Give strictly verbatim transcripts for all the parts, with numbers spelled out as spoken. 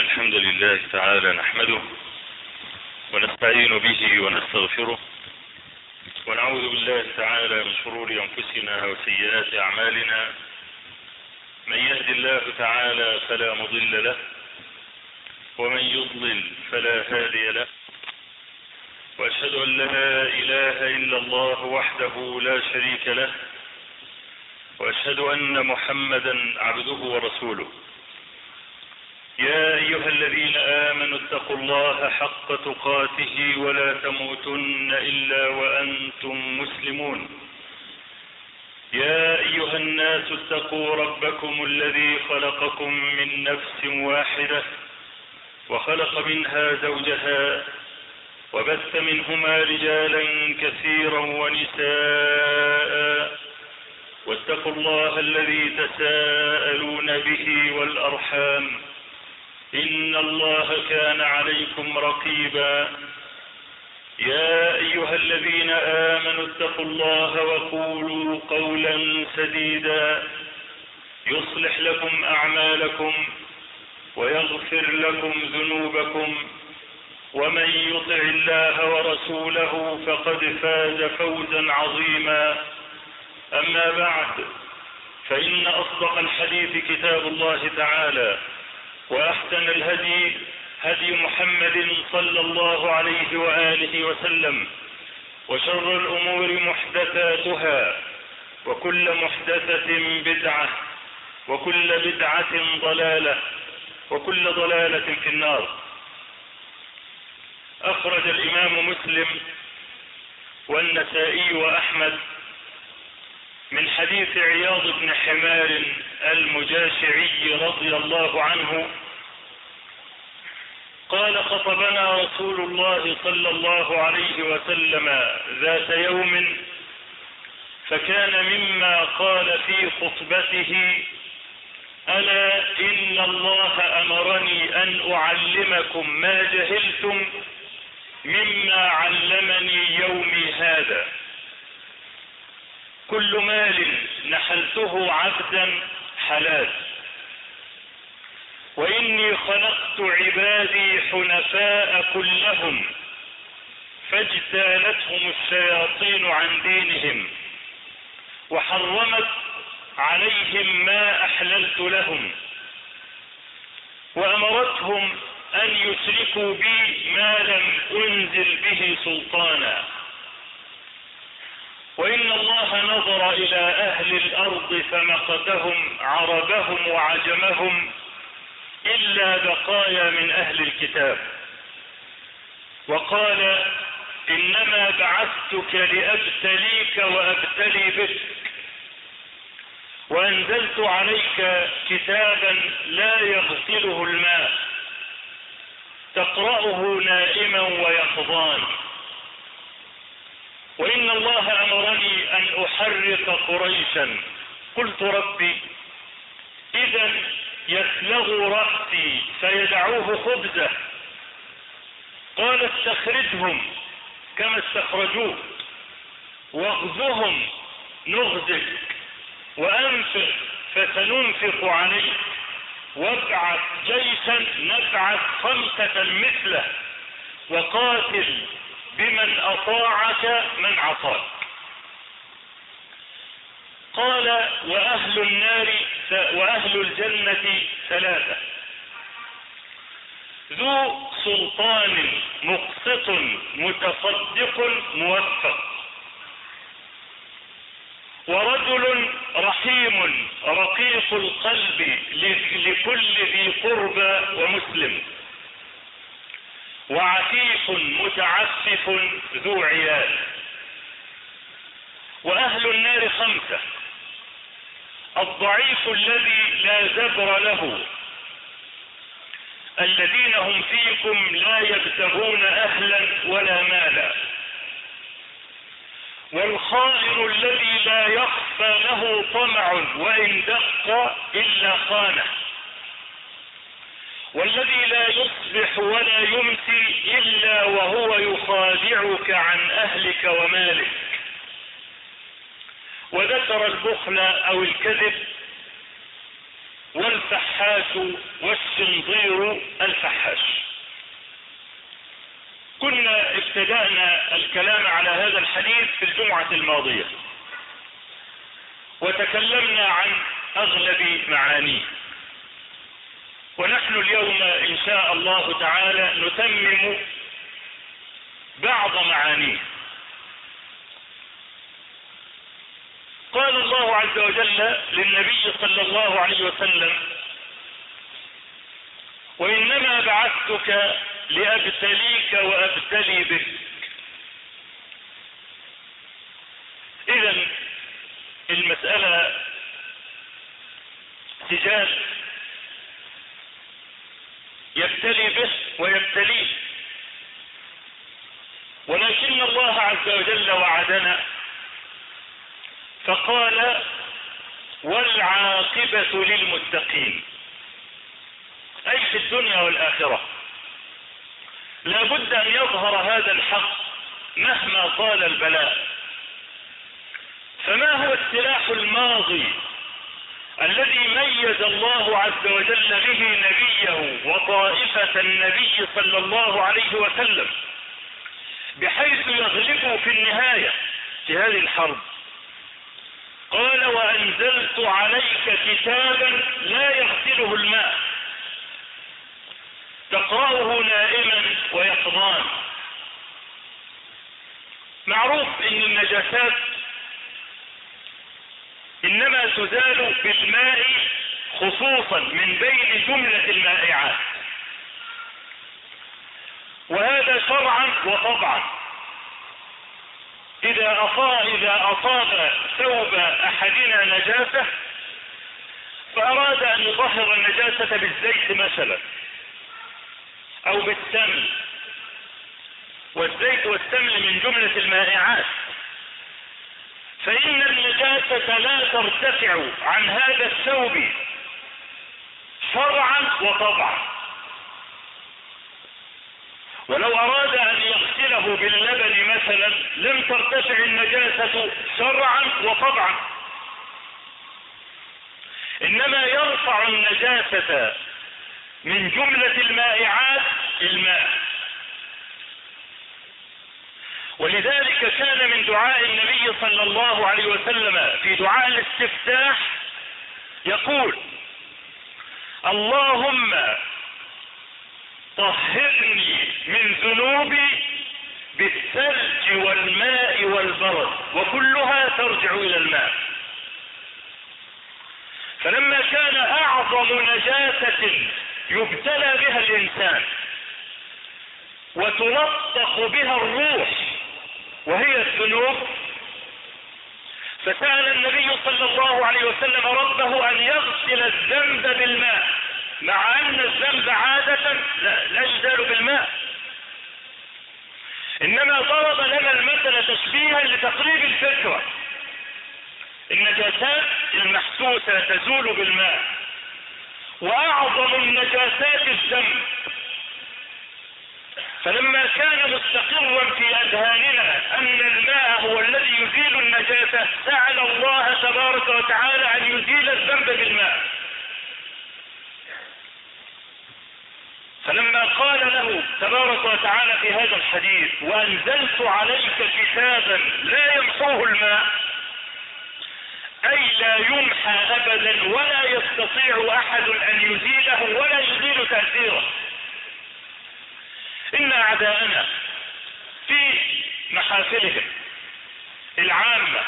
الحمد لله تعالى نحمده ونستعين به ونستغفره ونعوذ بالله تعالى من شرور أنفسنا وسيئات أعمالنا. من يهد الله تعالى فلا مضل له ومن يضلل فلا هادي له، وأشهد أن لا إله إلا الله وحده لا شريك له، وأشهد أن محمدا عبده ورسوله. يا أيها الذين آمنوا اتقوا الله حق تقاته ولا تموتن إلا وأنتم مسلمون. يا أيها الناس اتقوا ربكم الذي خلقكم من نفس واحدة وخلق منها زوجها وبث منهما رجالا كثيرا ونساء، واتقوا الله الذي تساءلون به والأرحام إن الله كان عليكم رقيبا. يا أيها الذين آمنوا اتقوا الله وقولوا قولا سديدا يصلح لكم أعمالكم ويغفر لكم ذنوبكم، ومن يطع الله ورسوله فقد فاز فوزا عظيما. أما بعد، فإن أصدق الحديث كتاب الله تعالى، وأحسن الهدي هدي محمد صلى الله عليه وآله وسلم، وشر الأمور محدثاتها، وكل محدثة بدعة، وكل بدعة ضلالة، وكل ضلالة في النار. أخرج الإمام مسلم والنسائي وأحمد من حديث عياض بن حمار المجاشعي رضي الله عنه قال: خطبنا رسول الله صلى الله عليه وسلم ذات يوم، فكان مما قال في خطبته: ألا إن الله أمرني أن أعلمكم ما جهلتم مما علمني يومي هذا. كل مال نحلته عبدا حلال، وإني خلقت عبادي حنفاء كلهم، فاجتالتهم الشياطين عن دينهم، وحرمت عليهم ما أحللت لهم، وأمرتهم أن يشركوا بي ما لم أنزل به سلطانا. وإن الله نظر إلى أهل الأرض فمقتهم عربهم وعجمهم إلا بقايا من أهل الكتاب، وقال: إنما بعثتك لأبتليك وأبتلي بك، وأنزلت عليك كتابا لا يغسله الماء، تقرأه نائما ويقظان. وإن الله أمرني أن أحرق قريشا. قلت: ربي، إذا يسلغ رأسي فيدعوه خبزه. قال: استخرجهم كما استخرجوه، واغزهم نغزك، وأنفق فسننفق عليك، وابعث جيشا نبعث خمسة مثله، وقاتل بمن أطاعك من عصاك. قال: وأهل النار وأهل الجنة ثلاثة: ذو سلطان مقسط متصدق موفق، ورجل رحيم رقيق القلب لكل ذي قربى ومسلم، وعفيف متعفف ذو عيال. وأهل النار خمسة: الضعيف الذي لا زبر له، الذين هم فيكم لا يبتغون أهلا ولا مالا، والخائن الذي لا يخفى له طمع وإن دق إلا خانه، والذي لا يصبح ولا يمسي إلا وهو يخادعك عن أهلك ومالك. وذكر البخل أو الكذب والفحاش والشنظير الفحاش. كنا ابتدأنا الكلام على هذا الحديث في الجمعة الماضية، وتكلمنا عن أغلب معانيه، ونحن اليوم إن شاء الله تعالى نتمم بعض معانيه. قال الله عز وجل للنبي صلى الله عليه وسلم: وإنما بعثتك لأبتليك وأبتلي بك. إذن المسألة سجال يبتلي به ويبتليه، ولكن الله عز وجل وعدنا فقال: والعاقبة للمتقين، أي في الدنيا والآخرة. لا بد أن يظهر هذا الحق مهما طال البلاء. فما هو السلاح الماضي الذي ميز الله عز وجل به نبيه وطائفة النبي صلى الله عليه وسلم بحيث يغلبوا في النهاية في هذه الحرب؟ قال: وأنزلت عليك كتابا لا يغسله الماء تقرأه نائما ويقظان. معروف ان النجاسات انما تزال بالماء خصوصا من بين جملة المائعات، وهذا شرعا وطبعا. إذا أصاب, إذا أصاب ثوب أحدنا نجاسة فأراد أن يطهر النجاسة بالزيت مثلا أو بالسمن، والزيت والسمن من جملة المائعات، فإن النجاسة لا ترتفع عن هذا الثوب شرعا وطبعا. ولو أراد أن يغسله باللبن مثلا لم ترتفع النجاسة شرعا وطبعا، إنما يرفع النجاسة من جملة المائعات الماء. ولذلك كان من دعاء النبي صلى الله عليه وسلم في دعاء الاستفتاح يقول: اللهم طهرني من ذنوبي بالثلج والماء والبرد، وكلها ترجع إلى الماء. فلما كان أعظم نجاسة يبتلى بها الإنسان وتلطخ بها الروح وهي الذنوب، فسأل النبي صلى الله عليه وسلم ربه أن يغسل الذنب بالماء، مع أن الذنب عادة لا, لا يزال بالماء، إنما ضرب لنا المثل تشبيها لتقريب الفكرة. النجاسات المحسوسة تزول بالماء، وأعظم النجاسات الذنب. فلما كان مستقرا في أذهاننا أن الماء هو الذي يزيل النجاسة سأل الله تبارك وتعالى أن يزيل الذنب بالماء. فلما قال له تبارك وتعالى في هذا الحديث: وأنزلت عليك كتابا لا يمحوه الماء، أي لا يمحى أبدا ولا يستطيع أحد أن يزيله ولا يزيل تأثيره. إن أعداءنا في محافلهم العامة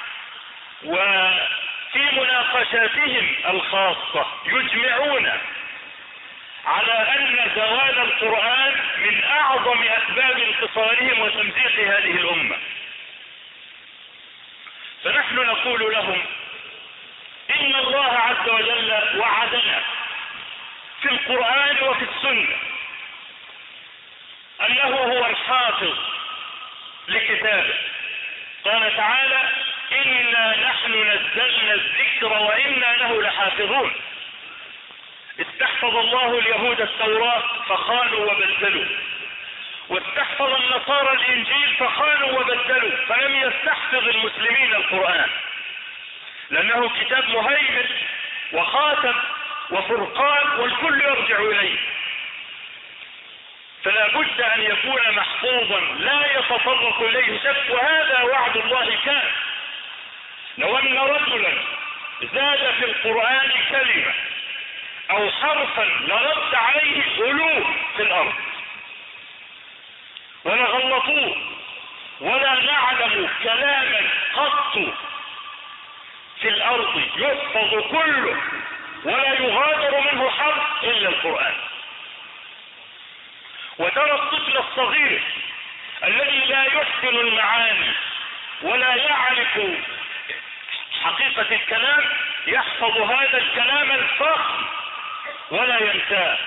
وفي مناقشاتهم الخاصة يجمعون على أن زوال القرآن من أعظم أسباب انتصارهم وتمزيق هذه الأمة. فنحن نقول لهم: إن الله عز وجل وعدنا في القرآن وفي السنة أنه هو الحافظ لكتابه. قال تعالى: إنا نحن نزلنا الذكر وإنا له لحافظون. استحفظ الله اليهود التوراة فخانوا وبدلوا، واستحفظ النصارى الإنجيل فخانوا وبدلوا، فلم يستحفظ المسلمين القرآن، لأنه كتاب مهيمن وخاتم وفرقان والكل يرجع إليه. فلا بد ان يكون محفوظا لا يتطرق اليه شك، وهذا وعد الله كان. لو ان رجلا زاد في القرآن كلمة او حرفا لرد عليه الألوف في الارض ولغلطوه، ولا نعلم كلاما قط في الارض يحفظ كله ولا يغادر منه حرف الا القرآن. وترى الطفل الصغير الذي لا يحسن المعاني ولا يعرف حقيقة الكلام يحفظ هذا الكلام الفخم ولا ينساه.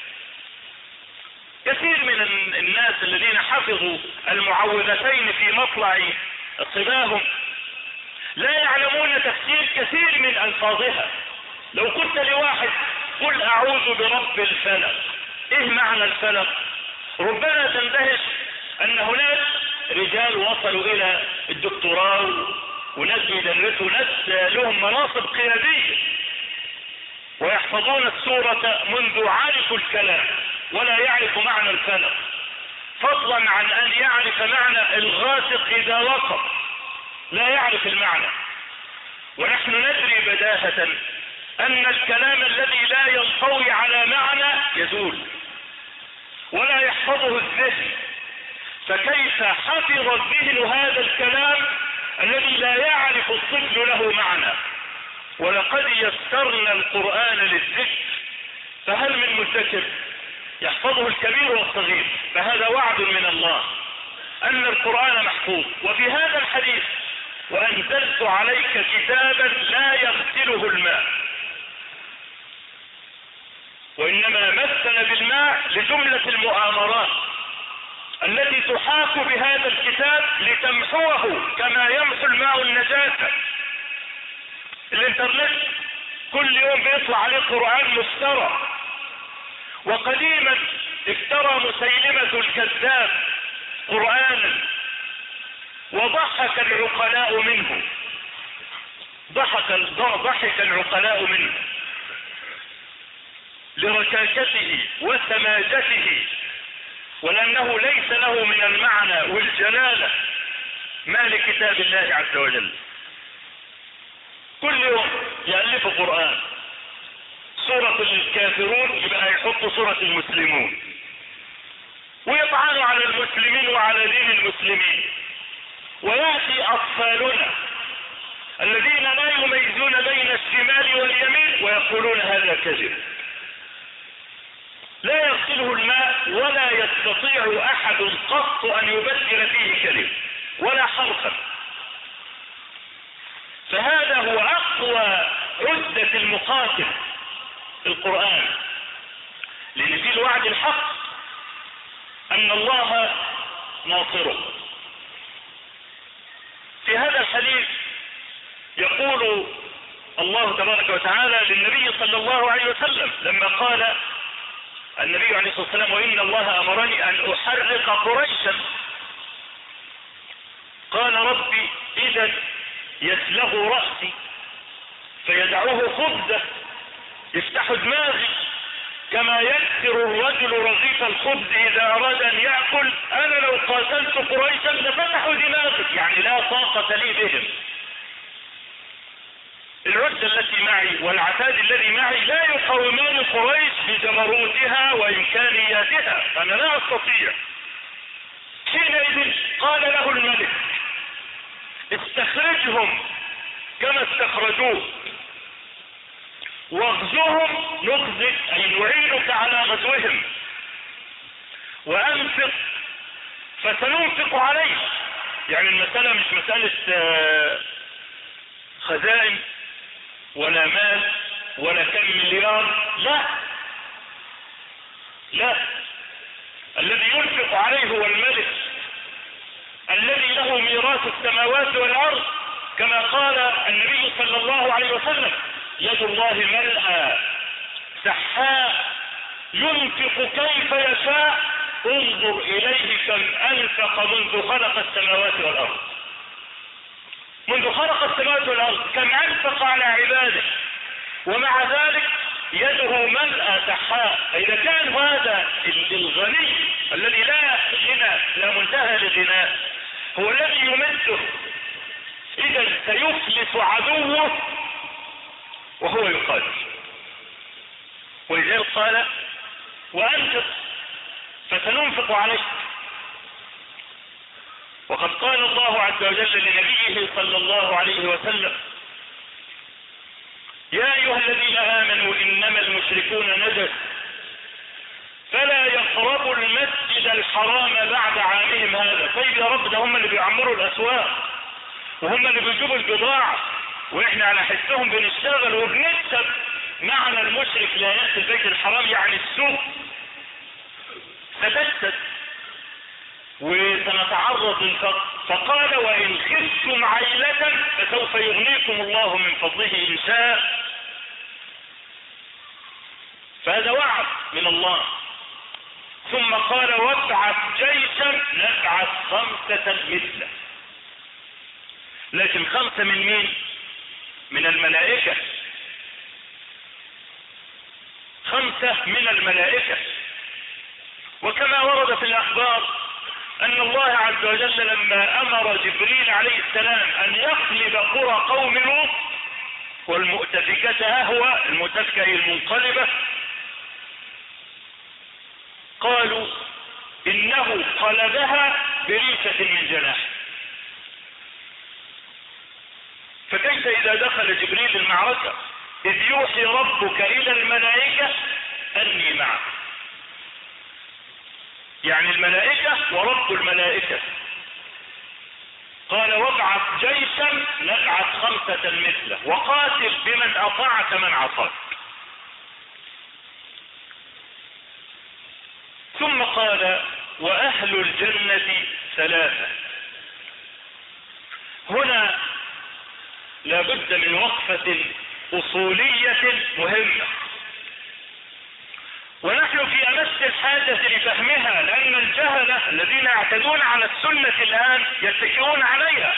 كثير من الناس الذين حفظوا المعوذتين في مطلع صباهم لا يعلمون تفسير كثير من ألفاظها. لو قلت لواحد قل أعوذ برب الفلق، إيه معنى الفلق؟ ربما تندهش أن هناك رجال وصلوا إلى الدكتوراه وناس بيدرسوا ناس لهم مناصب قيادية ويحفظون السورة منذ عرفوا الكلام ولا يعرف معنى الفلق، فضلا عن أن يعرف معنى الغاسق إذا وقف، لا يعرف المعنى. ونحن ندري بداهة أن الكلام الذي لا ينطوي على معنى يزول ولا يحفظه الذهن، فكيف حفظ الذهن هذا الكلام الذي لا يعرف الطفل له معنى؟ ولقد يسرنا القرآن للذكر فهل من مذكر؟ يحفظه الكبير والصغير. فهذا وعد من الله أن القرآن محفوظ. وفي هذا الحديث وأنزلت عليك كتابا لا يغسله الماء، وإنما مثل بالماء لجملة المؤامرات التي تحاك بهذا الكتاب لتمحوه كما يمحو الماء النجاسة. الانترنت كل يوم بيطلع عليه قرآن مفترى، وقديما افترى مسيلمة الكذاب قرآنا وضحك العقلاء منه، ضحك ضحك العقلاء منه لركاكته وسماجته، ولأنه ليس له من المعنى والجلالة ما لكتاب الله عز وجل. كل يوم يألف قرآن، سورة الكافرون يبقى يحط سورة المسلمون، ويطعنوا على المسلمين وعلى دين المسلمين. ويأتي أطفالنا الذين لا يميزون بين الشمال واليمين ويقولون هذا كذب. لا يغسله الماء ولا يستطيع أحد قط أن يبدل فيه كلمة ولا حرفا. فهذا هو أقوى عدة المقاتل في القرآن، لأن في الوعد الحق أن الله ناصره. في هذا الحديث يقول الله تبارك وتعالى للنبي صلى الله عليه وسلم لما قال النبي عليه الصلاة والسلام وإن الله أمرني أن أحرق قريشا، قال ربي إذا يسلغ رأسي فيدعوه خبزة يفتح دماغي كما يكسر الرجل رغيف الخبز إذا أراد أن يأكل، أنا لو قاتلت قريشا لفتحوا دماغي، يعني لا طاقة لي بهم. العدة التي معي والعتاد الذي معي لا يقاومان قريش بجبروتها وإمكانياتها، أنا لا أستطيع. حينئذ قال له الملك استخرجهم كما استخرجوه واغزوهم نغزك أي نعينك على غزوهم، وأنفق فسننفق عليه. يعني المسألة مش مسألة خزائن ولا مال ولا كم مليار، لا لا، الذي ينفق عليه هو الملك الذي له ميراث السماوات والأرض، كما قال النبي صلى الله عليه وسلم يد الله ملأى سحاء ينفق كيف يشاء انظر إليه كم أنفق منذ خلق السماوات والأرض. منذ خلق السماوات والأرض كم أنفق على عباده، ومع ذلك يده ملأ سحاء. فإذا كان هذا الغني الذي لا غنى لا منتهى لغناه هو الذي يمده، إذا سيفلس عدوه وهو يقاتل. ولذلك قال وأنفق فسننفق عليك. وقد قال الله عز وجل لنبيه صلى الله عليه وسلم يا أيها الذين آمنوا إنما المشركون نجس فلا يقربوا المسجد الحرام بعد عامهم هذا. طيب يا رب، ده هم اللي بيعمروا الأسواق وهم اللي بيجيبوا البضاعة وإحنا على حسهم بنشتغل وبنكسب. معنى المشرك لا يأتي البيت الحرام يعني السوق ستكسب وسنتعرض للفقر. فقال وإن خفتم عيلة فسوف يغنيكم الله من فضله إن شاء. فهذا وعد من الله. ثم قال وابعث جيشا نبعث خمسة مثله. لكن خمسة من مين؟ من الملائكة. خمسة من الملائكة. وكما ورد في الأخبار أن الله عز وجل لما أمر جبريل عليه السلام أن يقلب قرى قوم لوط والمؤتفكة أهوى، المؤتفكة هي المنقلبة، قالوا إنه قلبها بريشة من جناح. فكيف إذا دخل جبريل المعركة إذ يوحي ربك إلى الملائكة أني معك، يعني الملائكة ورب الملائكة. قال وابعث جيشا نبعث خمسة مثله وقاتل بمن أطاعك من عصاك. ثم قال وأهل الجنة ثلاثة. هنا لابد من وقفة أصولية مهمة، ونحن في أمس الحاجة لفهمها، لأن الجهلة الذين يعتدون على السنة الآن يتكئون عليها.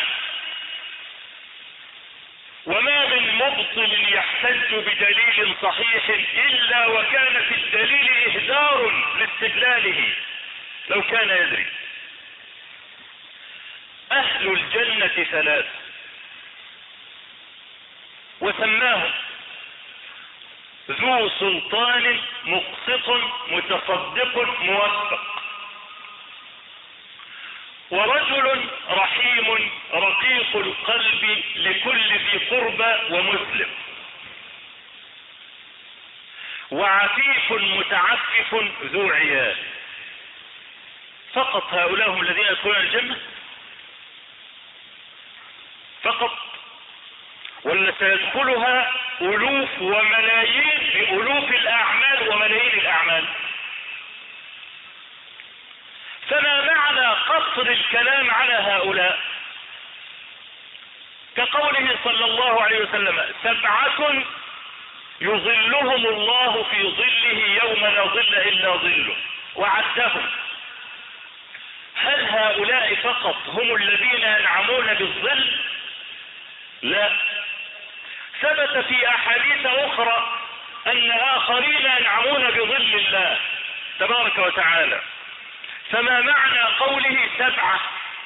وما من مبطل يحتج بدليل صحيح إلا وكان في الدليل إهدار لاستدلاله لو كان يدري. أهل الجنة ثلاث وسماهم ذو سلطان مقسط متصدق موفق، ورجل رحيم رقيق القلب لكل ذي قربى ومسلم، وعفيف متعفف ذو عيال. فقط هؤلاء هم الذين يدخلون الجنة فقط، ولا سيدخلها ألوف وملايين بألوف الأعمال وملايين الأعمال؟ فما معنى قصر الكلام على هؤلاء؟ كقوله صلى الله عليه وسلم سبعة يظلهم الله في ظله يوم لا ظل إلا ظله، وعدهم. هل هؤلاء فقط هم الذين ينعمون بالظل؟ لا، ثبت في أحاديث أخرى أن آخرين ينعمون بظل الله تبارك وتعالى. فما معنى قوله سبعة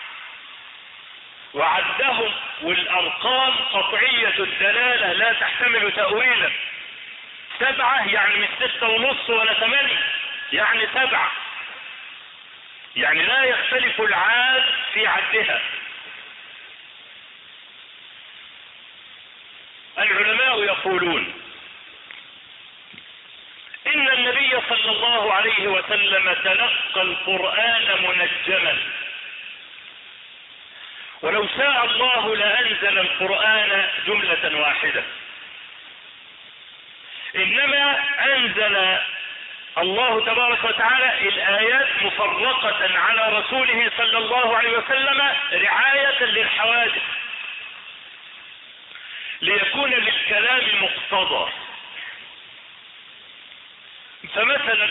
وعدهم؟ والأرقام قطعية الدلالة لا تحتمل تأويلا. سبعة يعني مش ستة ونص ولا ثمانية، يعني سبعة، يعني لا يختلف العاد في عدها. العلماء يقولون إن النبي صلى الله عليه وسلم تلقى القرآن منجما، ولو شاء الله لأنزل القرآن جملة واحدة، إنما أنزل الله تبارك وتعالى الآيات مفرقة على رسوله صلى الله عليه وسلم رعاية للحوادث، ليكون للكلام مقتضى. فمثلا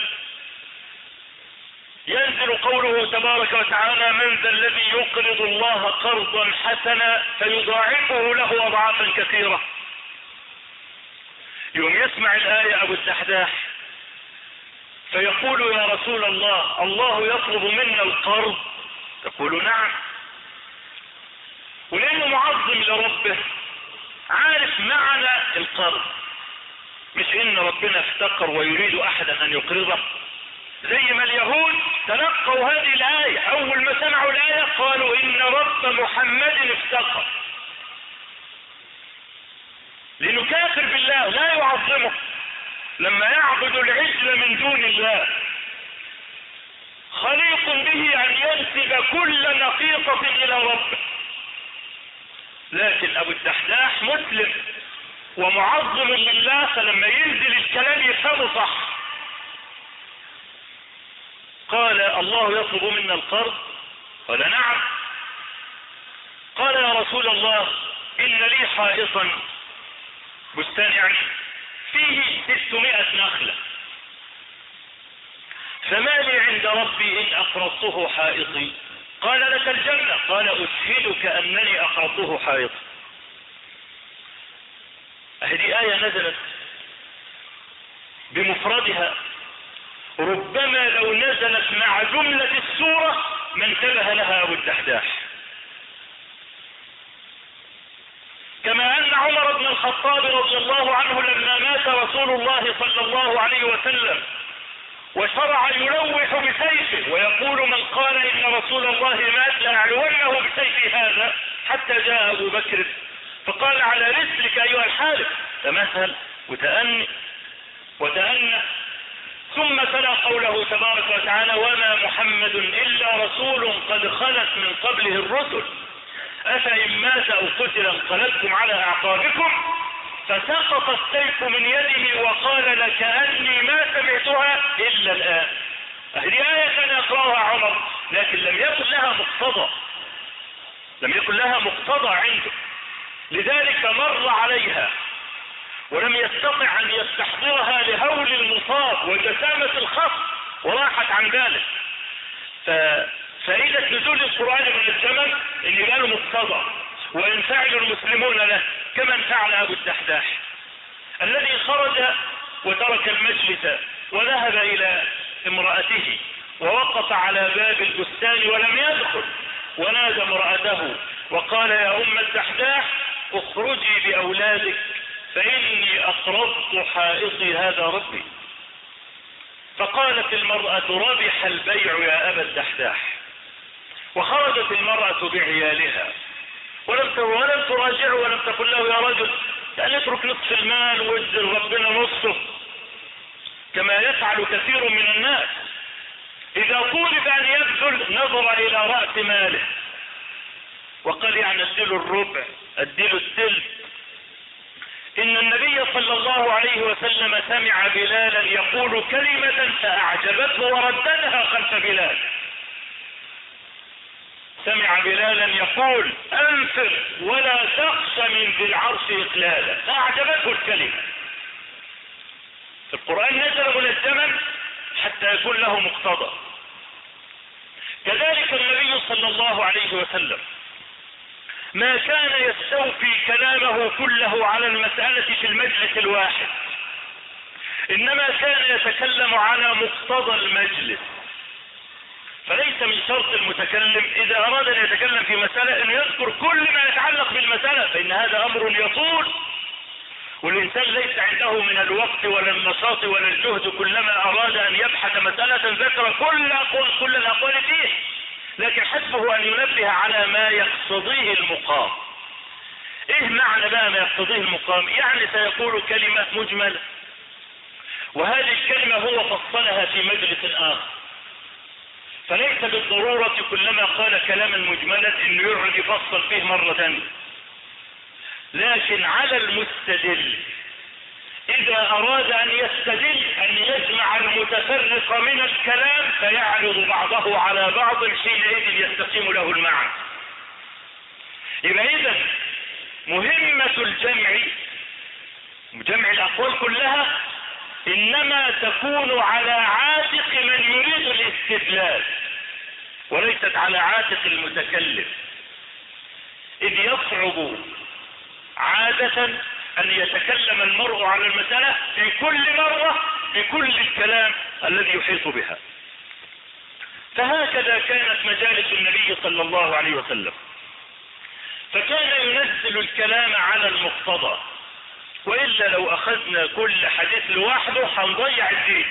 ينزل قوله تبارك وتعالى من ذا الذي يقرض الله قرضا حسنا فيضاعفه له أضعافا كثيرة. يوم يسمع الآية أبو الدحداح فيقول يا رسول الله الله يطلب منا القرض؟ تقول نعم. ولأنه معظم لربه عارف معنى القرض، مش ان ربنا افتقر ويريد احدا ان يقرضه. زي ما اليهود تلقوا هذه الآية، اول ما سمعوا الآية قالوا ان رب محمد افتقر، لانه كافر بالله لا يعظمه لما يعبد العجل من دون الله، خليق به ان ينسب كل نقيصة الى ربه. لكن ابو الدحداح مسلم ومعظم لله، فلما ينزل الكلام يفهمه صح. قال الله يطلب منا القرض؟ قال نعم. قال يا رسول الله ان لي حائطا، بستان يعني، فيه ستمائة نخلة، فما لي عند ربي ان اقرضته حائطي؟ قال لك الجنة. قال اشهدك انني اقرضته حائطي. هذه آية نزلت بمفردها، ربما لو نزلت مع جملة السورة ما انتبه لها ابو الدحداح. كما ان عمر بن الخطاب رضي الله عنه لما مات رسول الله صلى الله عليه وسلم وشرع يلوح بسيفه ويقول من قال ان رسول الله مات لاعلونه بسيفي هذا، حتى جاء ابو بكر فقال على رسلك ايها الحارث، تمثل وتأني وتأنى، ثم تلا قوله تبارك وتعالى وما محمد الا رسول قد خلت من قبله الرسل افإن مات او قتل انقلبتم على اعقابكم، فسقط السيف من يده وقال لكأني ما سمعتها الا الان. هذه آية كان يقرأها عمر، لكن لم يكن لها مقتضى، لم يكن لها مقتضى عنده، لذلك مر عليها ولم يستطع ان يستحضرها لهول المصاب وجسامة الخط وراحت عن ذلك. ففائدة نزول القرآن من الزمن ان له مقتضى وينفعل المسلمون له، كما انفعل ابو الدحداح الذي خرج وترك المجلس وذهب الى امرأته ووقف على باب البستان ولم يدخل، ونادى امرأته وقال يا ام الدحداح اخرجي باولادك فاني اقرضت حائطي هذا ربي. فقالت المرأة ربح البيع يا ابا الدحداح، وخرجت المرأة بعيالها ولم ولم تراجعه ولم تقل له يا رجل يعني اترك نصف المال وادي ربنا نصفه، كما يفعل كثير من الناس. اذا طولب ان يبذل نظر الى رأس ماله وقال يعني اديله الربع اديله الثلث. ان النبي صلى الله عليه وسلم سمع بلالا يقول كلمة فاعجبته ورددها خلف بلال. سمع بلالا يقول انفر ولا تخش من ذي العرش اقلالا، فاعجبته الكلمة. القرآن نزل من الزمن حتى يكون له مقتضى. كذلك النبي صلى الله عليه وسلم ما كان يستوفي كلامه كله على المسألة في المجلس الواحد، انما كان يتكلم على مقتضى المجلس. فليس من شرط المتكلم اذا اراد ان يتكلم في مسألة ان يذكر كل ما يتعلق بالمسألة، فان هذا امر يطول والانسان ليس عنده من الوقت ولا النشاط ولا الجهد كلما اراد ان يبحث مسألة ذكر كل اقوال كل الاقوال فيه، لكن حسبه ان ينبه على ما يقتضيه المقام. ايه معنى بقى ما يقتضيه المقام؟ يعني سيقول كلمة مجملة وهذه الكلمة هو فصلها في مجلس اخر، فليس بالضرورة كلما قال كلاما مجملا انه يقعد يفصل فيه مرة ثانية، لكن على المستدل اذا اراد ان يستدل ان يجمع المتفرق من الكلام فيعرض بعضه على بعض حينئذ يستقيم له المعنى. يبقى اذا مهمة الجمع جمع الاقوال كلها انما تكون على عاتق من يريد الاستدلال وليست على عاتق المتكلم، اذ يصعب عادة ان يتكلم المرء على المسألة في كل مرة بكل الكلام الذي يحيط بها. فهكذا كانت مجالس النبي صلى الله عليه وسلم، فكان ينزل الكلام على المقتضى، وإلا لو أخذنا كل حديث لوحده هنضيع الدين.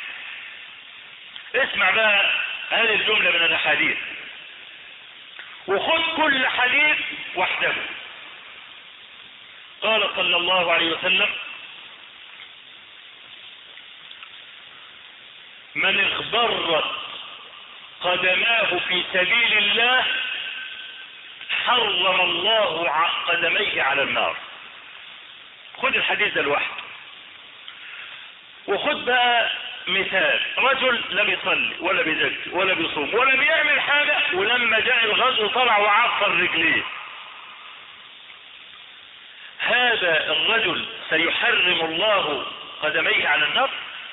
اسمع بقى هذه الجملة من الأحاديث، وخذ كل حديث وحده. قال صلى الله عليه وسلم: من اغبرت قدماه في سبيل الله حرم الله قدميه على النار. خذ الحديث ده لوحده. وخذ بقى مثال رجل لا بيصلي ولا بيزكي ولا بيصوم ولا بيعمل حاجة، ولما جاء الغزو طلع وعفر رجليه. هذا الرجل سيحرم الله قدميه على النار؟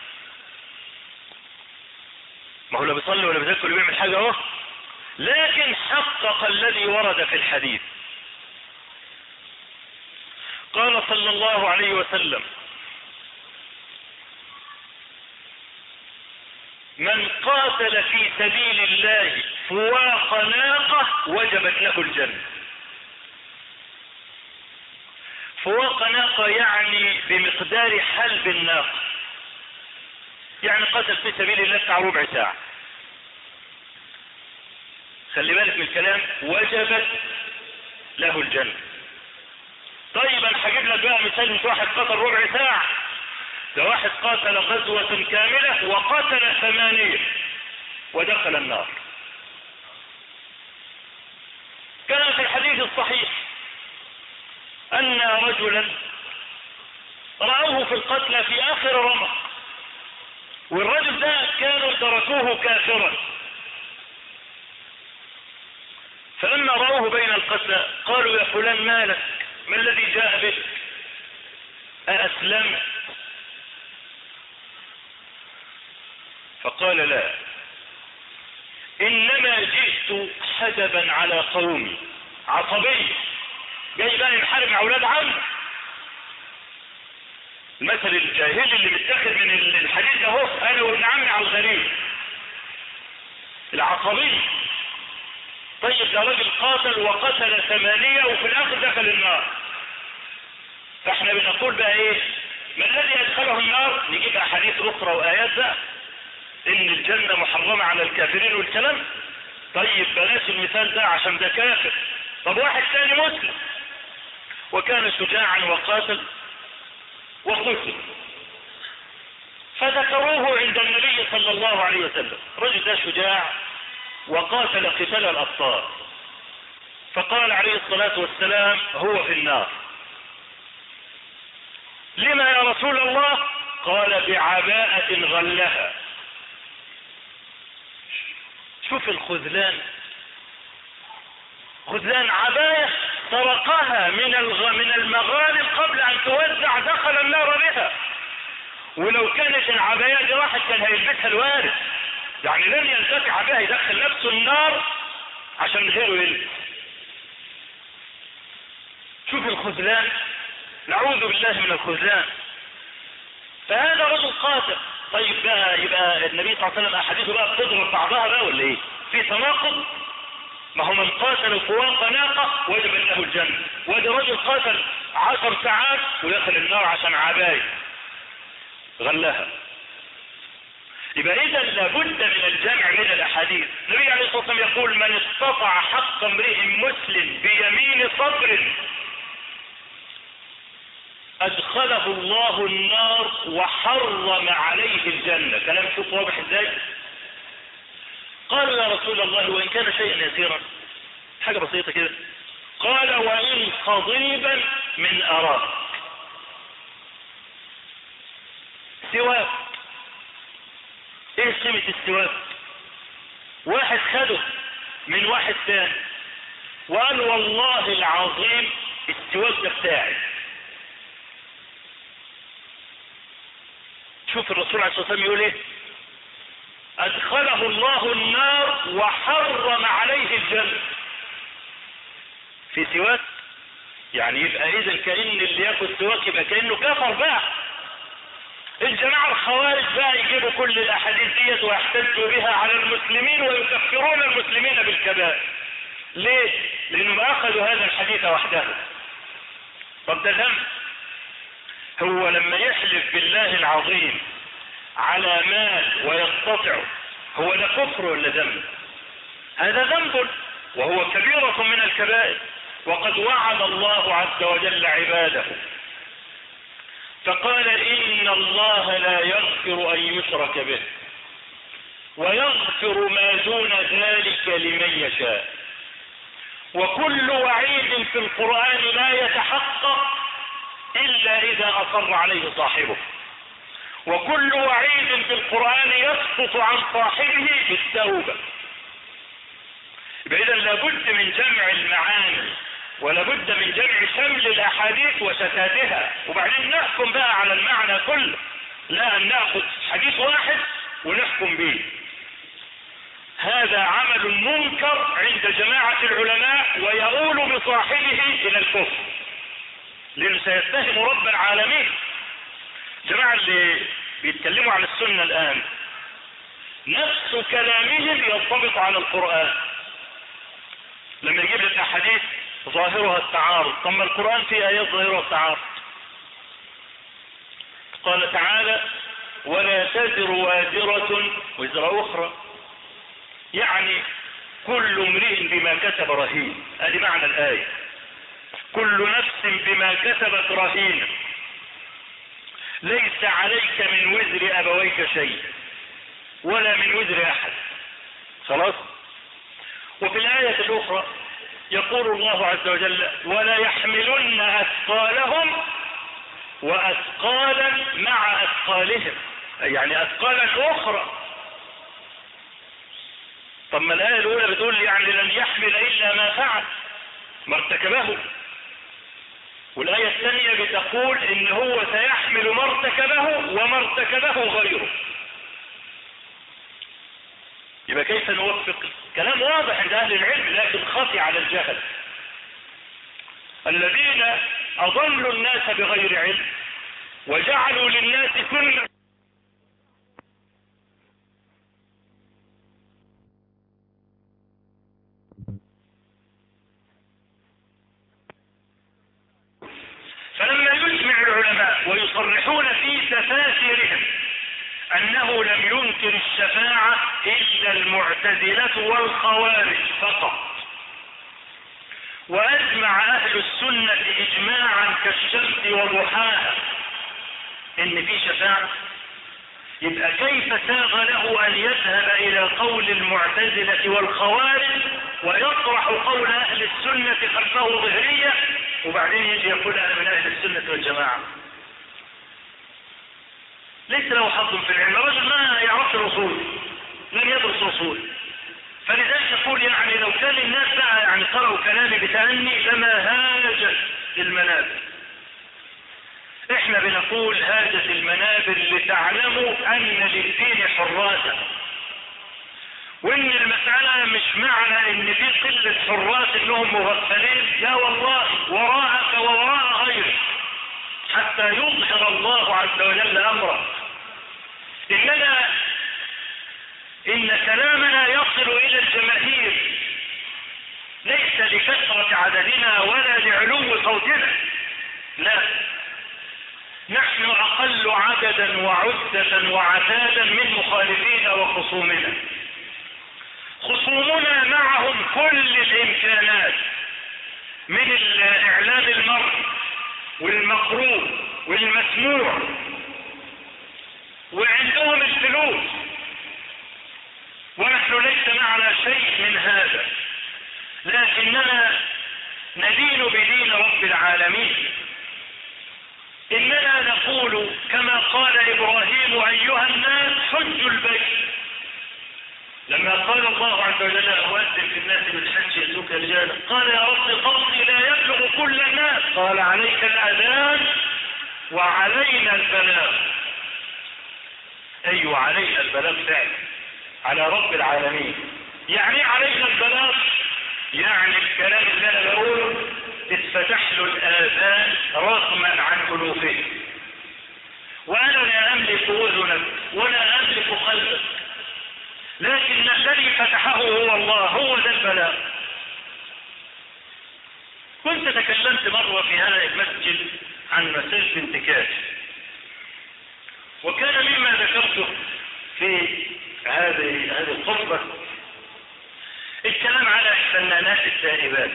ما هو لا بيصلي ولا بيزكي ولا بيعمل حاجة اهو، لكن حقق الذي ورد في الحديث. قال صلى الله عليه وسلم: من قاتل في سبيل الله فواق ناقة وجبت له الجنة. فواق ناقة يعني بمقدار حلب الناقة، يعني قتل في سبيل الله بتاع ربع ساعة. خلي بالك من الكلام، وجبت له الجنة. طيب انا هجيب لك بقى مثال، مش واحد قتل ربع ساعة، ده واحد قاتل غزوة كاملة وقتل ثمانية ودخل النار. كان في الحديث الصحيح ان رجلا رأوه في القتلى في اخر رمق، والرجل ده كانوا تركوه كافرا، فلما رأوه بين القتلى قالوا: يا فلان مالك؟ ما الذي جاء بك؟ أأسلمت؟ فقال: لا، إنما جئت حدبا على قومي، عصبي جاي بقى ينحارب مع أولاد عم. المثل الجاهلي اللي متاخد من الحديث اهو، أنا وابن عمي على الغريب، العصبي. طيب ده راجل قاتل وقتل ثمانية وفي الآخر دخل النار. فاحنا بنقول بقى ايه؟ ما الذي يدخله النار؟ نجيب احاديث اخرى وايات بقى ان الجنة محرمة على الكافرين والكلام. طيب بلاش المثال ده عشان ده كافر. طب واحد ثاني مسلم وكان شجاعا وقاتل وقتل، فذكروه عند النبي صلى الله عليه وسلم. رجل ده شجاع وقاتل قتال الأبطال، فقال عليه الصلاة والسلام: هو في النار. لما يا رسول الله؟ قال: بعباءة غلها. شوف الخذلان، خذلان عباية سرقها من الغ... من المغارب قبل ان توزع، دخل النار بها. ولو كانت العباية دي راحت كان هيلبسها الوارث، يعني لن ينتفع بها، يدخل نفسه النار عشان غيره يلبس. شوف الخذلان، نعوذ بالله من الخذلان. فهذا رجل قاتل. طيب بقى يبقى النبي صلى الله عليه وسلم احاديثه بقى بتضرب بعضها بقى ولا ايه؟ في تناقض. ما هو من قاتل فواق ناقة وجب له الجنة، وده رجل قاتل عشر ساعات ودخل النار عشان عباية غلها. يبقى اذا لابد من الجمع بين الاحاديث. النبي عليه الصلاة والسلام يقول: من استطاع حق امرئ مسلم بيمين صبر ادخله الله النار وحرم عليه الجنة. كلام شوف واضح ازاي؟ قالوا: يا رسول الله وان كان شيئا يسيرا، حاجة بسيطة كده. قال: وان قضيبا من اراك. سواك. ايه قيمة السواك؟ واحد خده من واحد ثاني وقال: والله العظيم السواك ده بتاعي. شوف الرسول عليه الصلاة والسلام يقول ايه؟ ادخله الله النار وحرم عليه الجنة. في سواك يعني يبقى اذا كأن اللي ياخد سواك يبقى كأنه كفر بقى. الجماعة الخوارج بقى يجيبوا كل الاحاديث ديت ويحتجوا بها على المسلمين ويكفرون المسلمين بالكبائر. ليه؟ لانهم اخذوا هذا الحديث وحده. طب ده ذنب. هو لما يحلف بالله العظيم على مال ويقتطعه هو ده كفر ولا ذنب؟ هذا ذنب وهو كبيرة من الكبائر. وقد وعد الله عز وجل عباده فقال إن الله لا يغفر أن يشرك به ويغفر ما دون ذلك لمن يشاء. وكل وعيد في القرآن لا يتحقق إلا إذا أصر عليه صاحبه، وكل وعيد في القرآن يسقط عن صاحبه بالتوبة. إذا لابد من جمع المعاني ولابد من جمع شمل الأحاديث وشتاتها وبعدين نحكم بقى على المعنى كله، لا أن نأخذ حديث واحد ونحكم به. هذا عمل منكر عند جماعة العلماء ويؤول بصاحبه إلى الكفر، لأنه سيتهم رب العالمين. جماعة اللي بيتكلموا عن السنة الآن نفس كلامهم ينطبق على القرآن. لما يجيب لك أحاديث ظاهرها التعارض، ثم القرآن فيه آيات ظاهرها التعارض. قال تعالى ولا تزر وازرة وزر أخرى، يعني كل امرئ بما كسب رهين. ادي معنى الآية، كل نفس بما كسبت رهينة ليس عليك من وزر أبويك شيء ولا من وزر أحد. خلاص. وفي الآية الأخرى يقول الله عز وجل ولا يحملن أثقالهم وأثقالا مع أثقالهم، يعني أثقالا أخرى. طب ما الآية الأولى بتقول يعني لن يحمل إلا ما فعل ما ارتكبه، والآية الثانية بتقول إن هو سيحمل ما ارتكبه وما ارتكبه غيره. يبقى كيف نوفق؟ كلام واضح عند أهل العلم لكن خفي على الجهل. الذين أضلوا الناس بغير علم وجعلوا للناس كل فلما يجمع العلماء ويصرحون في تفاسيرهم أنه لم ينكر الشفاعة إلا المعتزلة والخوارج فقط، وأجمع أهل السنة إجماعا كالشمس وضحاها إن في شفاعة، يبقى كيف ساغ له أن يذهب إلى قول المعتزلة والخوارج ويطرح قول أهل السنة خلفه ظهرية وبعدين يجي يقول أنا من أهل السنة والجماعة؟ ليس له حظ في العلم، رجل ما يعرف الرسول، لم يدرس رسول. فلذلك يقول يعني لو كان الناس بقى يعني قرأوا كلامي بتأني لما هاجت المنابر. احنا بنقول هاجت المنابر لتعلموا ان للدين حراسة، وان المسألة مش معنى ان في قلة حراس انهم مغفلين، لا والله وراءك ووراء غيرك حتى يظهر الله عز وجل امره. اننا ان كلامنا يصل الى الجماهير ليس لكثرة عددنا ولا لعلو صوتنا، لا، نحن اقل عددا وعدة وعتادا من مخالفينا وخصومنا. خصومنا معهم كل الامكانات من الاعلام المرئي والمقروء والمسموع، وعندهم الفلوس، ونحن ليس معنا شيء من هذا، لكننا ندين بدين رب العالمين. إننا نقول كما قال إبراهيم أيها الناس حجوا البيت، لما قال الله عز وجل أؤذن في الناس بالحج يأتوك رجالا قال يا رب قصدي لا يبلغ كل الناس، قال عليك الأذان وعلينا البلاغ. أيوة علينا البلاغ فعلا على رب العالمين. يعني علينا البلاغ، يعني الكلام اللي أنا بقوله اتفتح له الآذان رغما عن ألوفهم. وأنا لا أملك أذنك ولا أملك قلبك، لكن الذي فتحه هو الله، هو ذا البلاء. كنت تكلمت مرة في هذا المسجد عن مسألة انتكاس، وكان مما ذكرته في هذه هذه الخطبة الكلام على الفنانات التائبات.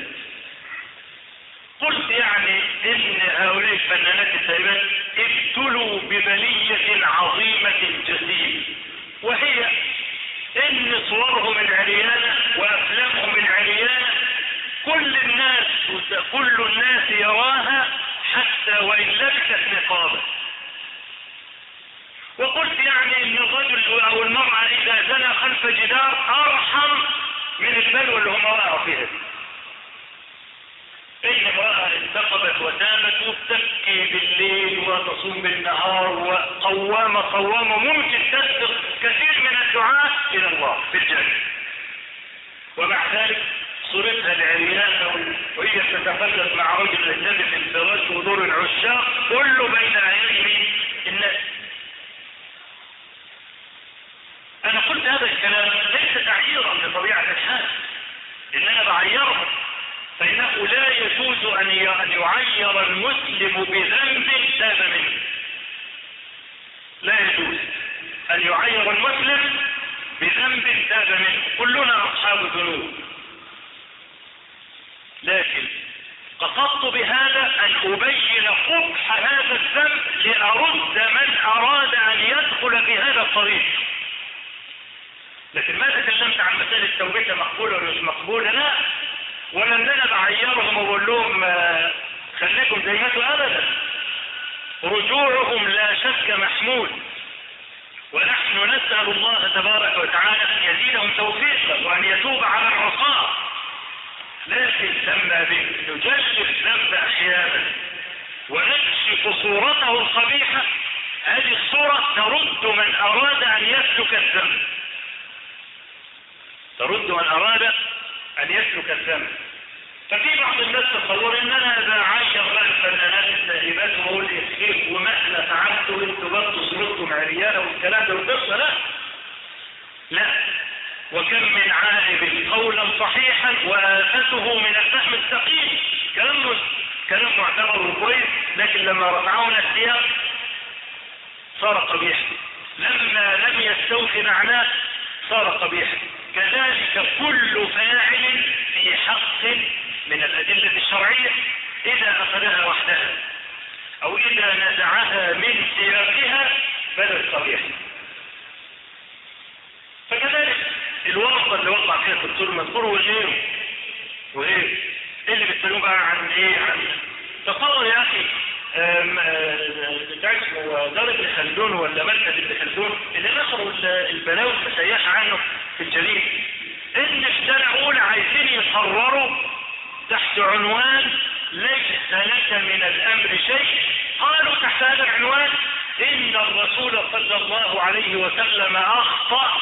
قلت يعني ان هؤلاء الفنانات التائبات ابتلوا ببلية عظيمة جسيمة، وهي ان صورهم العريانة وافلامهم العريانة كل الناس كل الناس يراها حتى وان لبست نقابه. وقلت يعني ان الرجل او المرأة اذا زنى خلف جدار ارحم من البلوى اللي هم وقعوا فيها. ان امرأة انتقبت وتابت وتبكي بالليل وتصوم بالنهار وقوامة قوامة ممكن تسبق كثير من الدعاء الى الله في الجنة، ومع ذلك صورتها العريانة وهي تتفلت مع رجل اجنبي في الفراش ودور العشاق كله بين عيني الناس. انا قلت هذا الكلام ليس تعييرا بطبيعة الحال، ان انا بعيرهم، فانه لا يجوز ان يعير المسلم بذنب تاب منه. لا يجوز ان يعير المسلم بذنب تاب منه، كلنا اصحاب ذنوب. لكن قصدت بهذا ان ابين قبح هذا الذنب لارد من اراد ان يدخل في هذا الطريق. لكن ما تكلمت عن مسألة توبتها مقبولة ولا مش مقبولة، لا، ولا ان انا بعيرهم واقول لهم خليكم زي ما انتوا، ابدا. رجوعهم لا شك محمود، ونحن نسأل الله تبارك وتعالى ان يزيدهم توفيقا وان يتوب على العصاة. لكن لما نجلد الذنب احيانا ونكشف صورته القبيحة، هذه الصورة ترد من اراد ان يسلك الذنب، ترد من اراد ان يسلك الذنب. ففي بعض الناس تصور ان انا اذا عاير بقى الفنانات التائبات واقول الخير ومهلا فعلتوا انتوا برضه صورتكم عريانه والكلام ده والقصه، لا لا. وكم من عائب قولا صحيحا وآفته من الفهم السقيم، كلام كلام معتبر وكويس، لكن لما رفعونا السياق صار قبيحا، لما لم يستوفي معناه صار قبيحا. كذلك كل فاعل في حق من الأدلة الشرعية إذا أخذها وحدها أو إذا نزعها من سياقها بدأت قبيحا. فكذلك الورطة اللي وقع فيها في الدكتور مذكور وغيره وإيه اللي بيتكلموا بقى عن إيه، عن تصور يا أخي تعرف هو دار ابن خلدون ولا مركز ابن خلدون اللي نشروا البلاوي المسيحة عنه في الجريد، ان في سنة اولى عايزين يحرروا تحت عنوان ليس لك من الامر شيء. قالوا تحت هذا العنوان ان الرسول صلى الله عليه وسلم اخطأ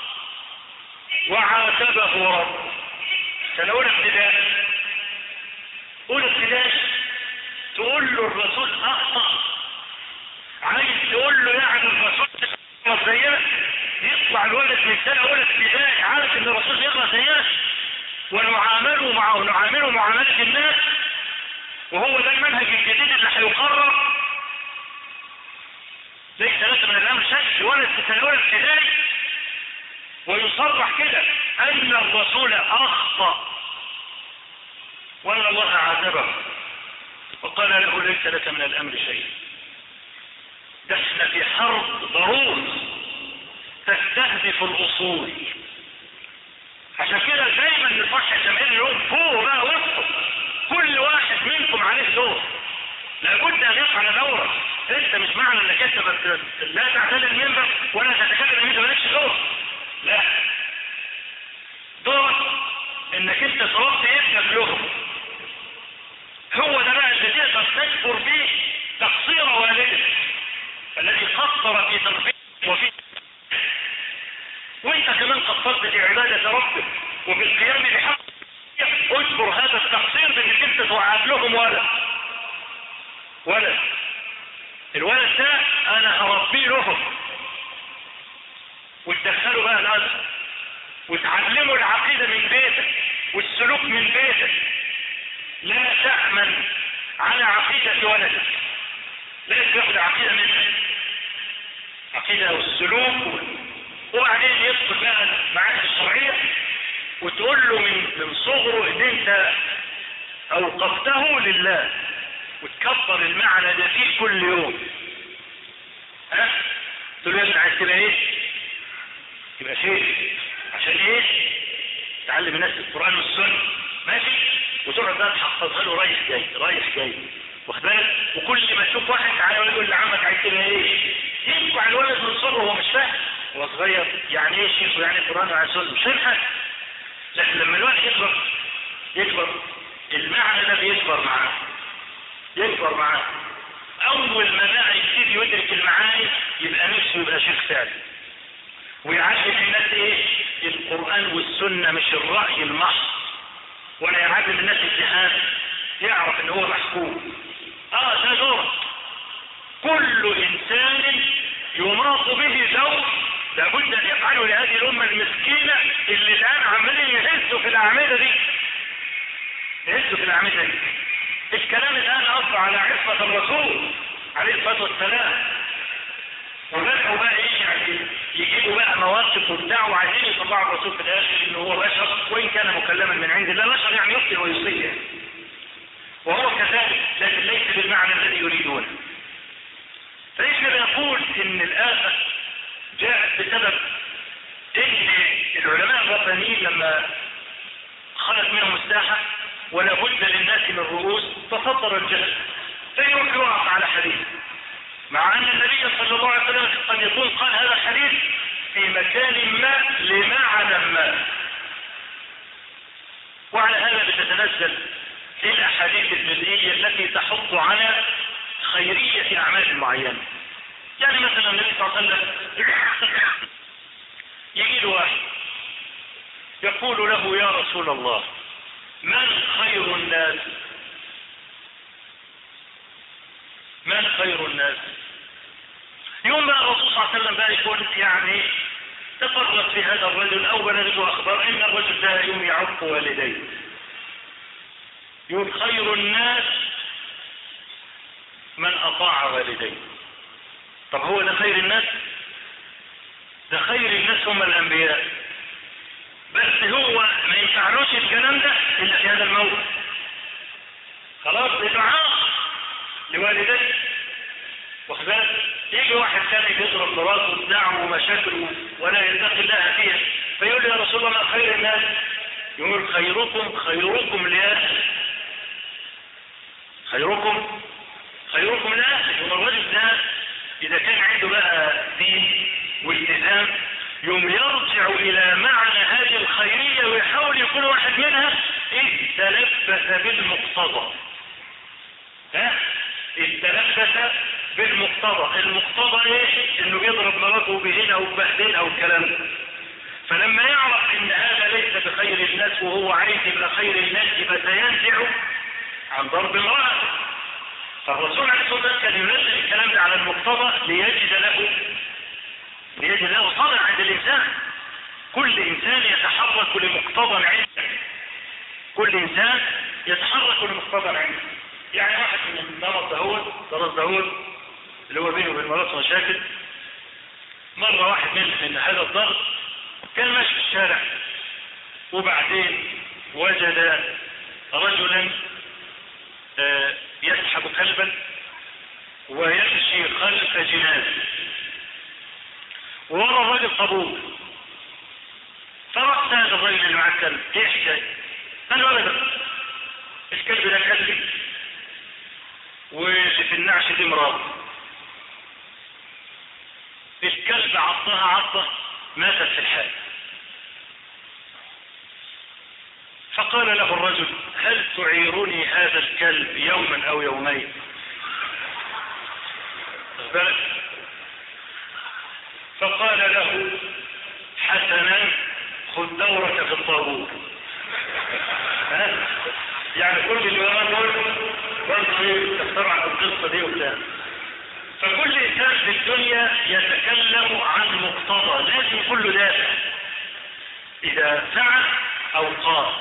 وعاتبه ربه. سنة اولى ابتداء، اولى ابتداء تقول له الرسول اخطأ، عايز تقول له يعني الرسول زينا؟ يطلع الولد من سنة اولى ابتدائي عارف ان الرسول يقرأ زينا ونعامله معه نعامله معاملة الناس، وهو ده المنهج الجديد اللي هيقرر ليس لك من الامر شيء. ولد في سنة اولى ابتدائي ويصرح كده ان الرسول اخطأ وان الله عاتبه وقال له ليس لك من الامر شيء. ده احنا في حرب ضروس تستهدف الاصول، عشان كده دايما نصح الجماهير يقول فوق بقى وسطوا، كل واحد منكم عليه دور، لابد ان يفعل دوره. انت مش معنى انك انت لا تعتدي المنبر ولا تتكلم ان انت مالكش دور، لا، دورك انك انت صرفت ابنك له، هو ده بقى اللي تقدر تكفر به تقصير والدك الذي قصر في تربيته وفي، وانت كمان قصرت في عبادة ربك وفي القيام بحق اجبر هذا التقصير بانك انت توعد لهم ولد ولد الولد ده انا هربيه لهم، وتدخلوا بقى الازهر وتعلموا العقيدة من بيتك والسلوك من بيتك. لا تأمن على عقيدة ولدك، لازم ياخد عقيدة منك، عقيدة والسلوك، وبعدين يدخل بقى المعاني الشرعية وتقول له من من صغره ان انت اوقفته لله، وتكبر المعنى ده فيه كل يوم. ها تقول له عايز تبقى ايه؟ تبقى شيخ. عشان ايه؟ تعلم الناس القرآن والسنة، ماشي؟ وتقعد بقى تحفظها له رايح جاي رايح جاي، واخد بالك؟ وكل ما تشوف واحد تعالى يقول لعمك عايز تبقى ايه؟ يبكوا على الولد من صغره وهو مش فاهم، هو صغير يعني ايه شيخ ويعني القرآن وعلى السنة، مش فاهم حاجة. لكن لما الولد يكبر يكبر المعنى ده بيكبر معاه يكبر معاه اول ما بقى يبتدي يدرك المعاني يبقى نفسه يبقى شيخ فعلا، ويعلم الناس ايه؟ القرآن والسنة، مش الرأي المحض، ولا يعلم الناس الجهاد، يعرف ان هو محكوم. اه ده دور كل انسان يناط به دور لابد ان يفعله لهذه الامة المسكينة اللي الان عمالين يهزوا في الاعمدة دي يهزوا في الاعمدة دي. الكلام الان اصبح على عصمة الرسول عليه الصلاة والسلام، وبدأوا بقى ايه يعني يجيبوا بقى مواقف وبتاع وعايزين يطلعوا الرسول في الاخر انه هو بشر، وان كان مكلما من عند الله بشر يعني يخطئ ويصيب، وهو كذلك لكن ليس بالمعنى الذي يريدونه. فاحنا بنقول ان الآفة جاءت بسبب ان العلماء الربانيين لما خلت منهم الساحة ولا بد للناس من رؤوس تصدر الجهل، فيروح يوقف على حديث، مع ان النبي صلى الله عليه وسلم قد يكون قال هذا الحديث في مكان ما لمعنى ما، وعلى هذا بتتنزل الاحاديث الجزئية التي تحض على خيرية اعمال معينة. يعني مثلا النبي صلى الله عليه وسلم يجي له واحد يقول له يا رسول الله من خير الناس؟ من خير الناس؟ يوم بقى الرسول صلى الله عليه وسلم بقى يقول يعني تفرد في هذا الرجل او بلغه اخبار ان الرجل ده يوم يعق والديه، يقول خير الناس من اطاع والديه. طب هو ده خير الناس؟ ده خير الناس هم الانبياء، بس هو ما ينفعلوش الكلام ده الا في هذا الموقف. خلاص يبقى لوالديه، واخد بالك؟ يجي واحد كان يضرب مراته وبتاعه ومشاكل ولا يتقي الله فيها، فيقول لي يا رسول الله ما خير الناس؟ يقول خيركم خيركم لأهله، خيركم خيركم لأهله. يقول الرجل ده إذا كان عنده بقى دين والتزام يوم يرجع إلى معنى هذه الخيرية ويحاول يكون واحد منها إذ تلبس بالمقتضى. ها؟ إذ تلبس بالمقتضى. المقتضى إيه؟ إنه بيضرب مراته بهن أو بهدين أو الكلام ده. فلما يعرف إن هذا ليس بخير الناس وهو عايز يبقى خير الناس يبقى سينزع عن ضرب امرأته. فالرسول عليه الصلاة والسلام كان ينزل الكلام ده على المقتضى ليجد له ليجد له صدع عند الإنسان. كل إنسان يتحرك لمقتضى عنده، كل إنسان يتحرك لمقتضى عنده. يعني واحد من النمط داود درس داود اللي هو بينه وبين مراته مشاكل، مرة واحد من من هذا الضرب كان ماشي في الشارع وبعدين وجد رجلا يسحب كلبا ويمشي خلف جنازه، وورا الرجل طابور. فرحت هذا الرجل اللي معاه الكلب ايه حكايه؟ قال له ابدا الكلب ده كلبي واللي في النعش دي مراد. الكلب عضها عضه ماتت في الحال. فقال له الرجل هل تعيرني هذا الكلب يوما او يومين؟ فقال له حسنا خذ دورك في الطابور. يعني كل العلماء دول برضه تختار عن القصة دي وبتاع. فكل إنسان في الدنيا يتكلم عن مقتضى لازم كله دافع إذا فعل أو قال.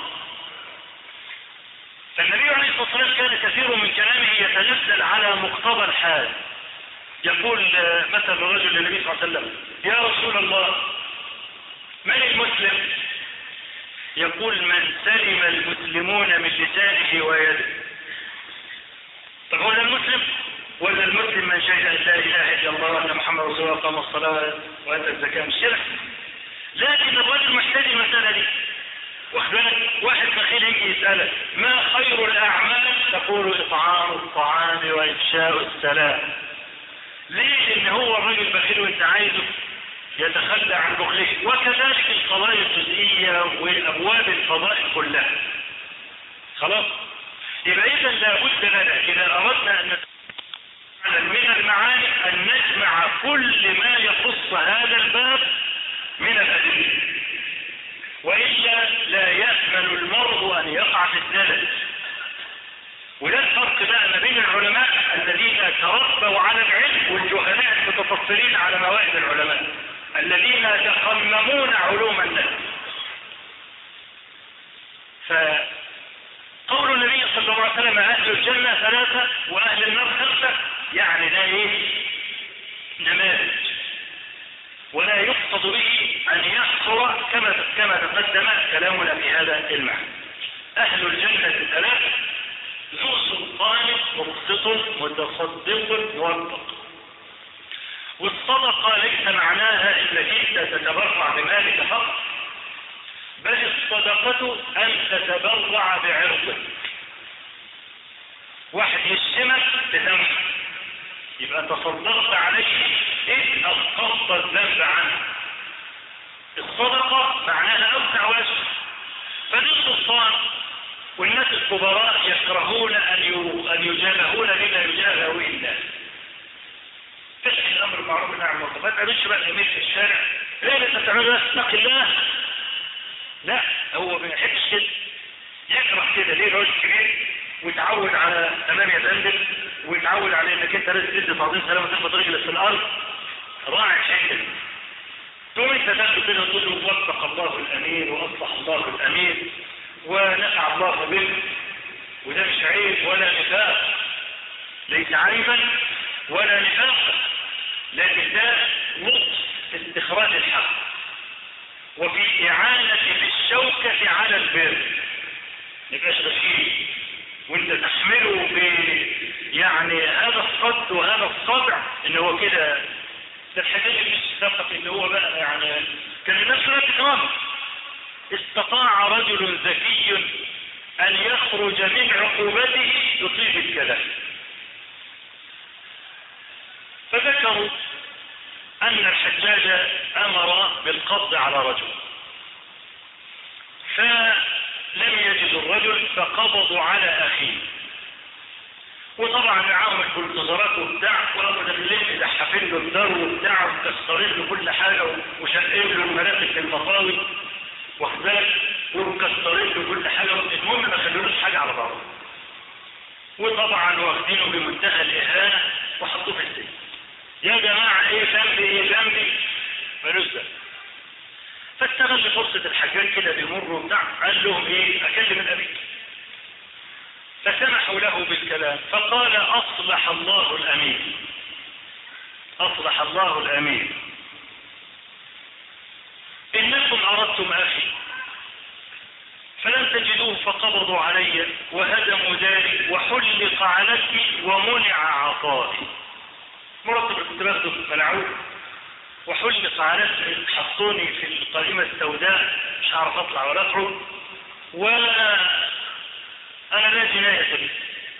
فالنبي عليه الصلاة والسلام كان كثير من كلامه يتنزل على مقتضى الحال. يقول مثل الرجل للنبي صلى الله عليه وسلم: يا رسول الله من المسلم؟ يقول: من سلم المسلمون من لسانه ويده. طب هو ده المسلم؟ ولا المسلم من شهد ان لا اله الا الله وان محمد رسول الله قام الصلاه واتى الزكاه؟ مش شرك. لكن الرجل محتاج المساله دي. واخد بالك؟ واحد بخيل يجي يسالك: ما خير الاعمال؟ تقول: اطعام الطعام وافشاء السلام. ليه؟ لان هو الرجل بخيل وانت عايزه يتخلى عن بخله. وكذلك القضايا الجزئيه وابواب الفضائل كلها. خلاص؟ يبقى اذا لابد لنا اذا اردنا ان من المعاني ان نجمع كل ما يخص هذا الباب من الادله، والا لا يأمن المرء ان يقع في الزلل. وده الفرق بقى ما بين العلماء الذين تربوا على العلم والجهلاء المتفصلين على موائد العلماء الذين يتخممون علوم الناس. فقول النبي صلى الله عليه وسلم: اهل الجنه ثلاثه واهل النار خمسه، يعني ده ايه؟ نماذج، ولا يقصد به ان يحصر كما كما تقدم كلامنا في هذا المعنى. اهل الجنه ثلاثه: ذو سلطان مقسط متصدق موفق. والصدقه ليس معناها انك انت تتبرع بمالك فقط، بل الصدقه ان تتبرع بعرضك. واحد يشتمك بدمك يبقى تصدقت عليه إذ أسقطت الذنب عنه. الصدقة معناها أوسع واسع. فدي السلطان والناس الكبراء يكرهون أن يجابهون بما يجابه الناس. تشكي الأمر المعروف والنهي عن المنكر. ما تعملش بقى الأمير في الشارع: ليه أنت تعمل اتق الله؟ لا، هو ما يحبش كده، يكره كده. ليه؟ راجل كبير ويتعود على ثمانية ذنب ويتعود على انك انت لازم تدي تعظيم سلام وتخبط رجلك في الارض. راعي شكل. تقوم انت تاخد كده وتقول له: وفق الله الامير واصلح الله الامير ونفع الله به. وده مش عيب ولا نفاق، ليس عيبا ولا نفاقا، لكن ده لطف في استخراج الحق وفي اعانه بالشوكه على البر. ما يبقاش غشيم وانت تحمله ب يعني هذا الصد وهذا الصدع ان هو كده. ده الحاجات مش فقط اللي هو بقى يعني كان الناس لا تكرمه. استطاع رجل ذكي ان يخرج من عقوبته بطيب الكلام. فذكروا ان الحجاج امر بالقبض على رجل، فلم يجد الرجل فقبضوا على اخيه. وطبعا معاهم البلدوزرات وبتاع وقاموا داخلين يزحفين له الدار وبتاع ومكسرين له كل حاجه وشقين له المرافق في المطاوي، واخد بالك، ومكسرين له كل حاجه. المهم ما خلولوش حاجه على بعضه. وطبعا واخدينه بمنتهى الاهانه وحطوه في السجن. يا جماعه ايه ذنبي ايه ذنبي؟ مالوش ذنب. فاستغل فرصه الحجاج كده بيمر وبتاع، قال لهم ايه؟ اكلم الامير. فسمحوا له بالكلام فقال: اصلح الله الامير، اصلح الله الامير، انكم اردتم اخي فلم تجدوه فقبضوا علي وهدموا داري وحلق على اسمي ومنع عطائي. مرتب كنت باخده منعوه وحلق على اسمي، حطوني في القائمه السوداء مش هعرف اطلع ولا اخرج، وانا لا جناية به.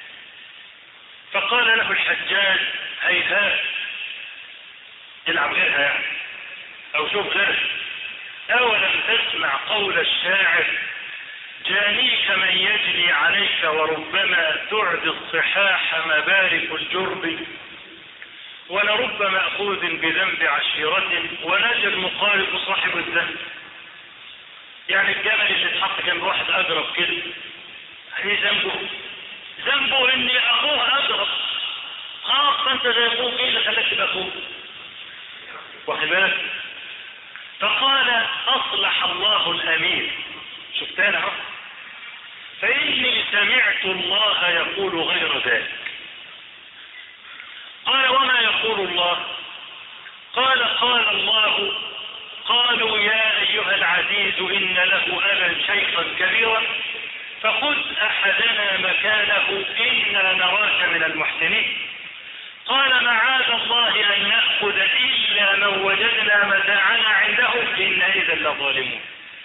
فقال له الحجاج: هيهات، العب غيرها يعني او شوف غيرها. اولم تسمع قول الشاعر: جانيك من يجني عليك وربما تعدي الصحاح مبارك الجرب، ولرب مأخوذ بذنب عشيرة ونجى المخالف صاحب الذنب. يعني الجمل اللي اتحط جنب واحد اجرب كده ايه ذنبه؟ ذنبه ان اخوه اضرب. خلاص انت زي اخوك، ايه اللي خلاك تبقى اخوك؟ واخد بالك؟ فقال اصلح الله الامير. شفتها اهو. فاني سمعت الله يقول غير ذلك. قال وما يقول الله؟ قال قال الله قالوا يا ايها العزيز ان له ابا شيخا كبيرا فخذ احدنا مكانه انا نراك من المحسنين. قال معاذ الله ان ناخذ الا من وجدنا متاعنا عنده انا اذا لظالمون.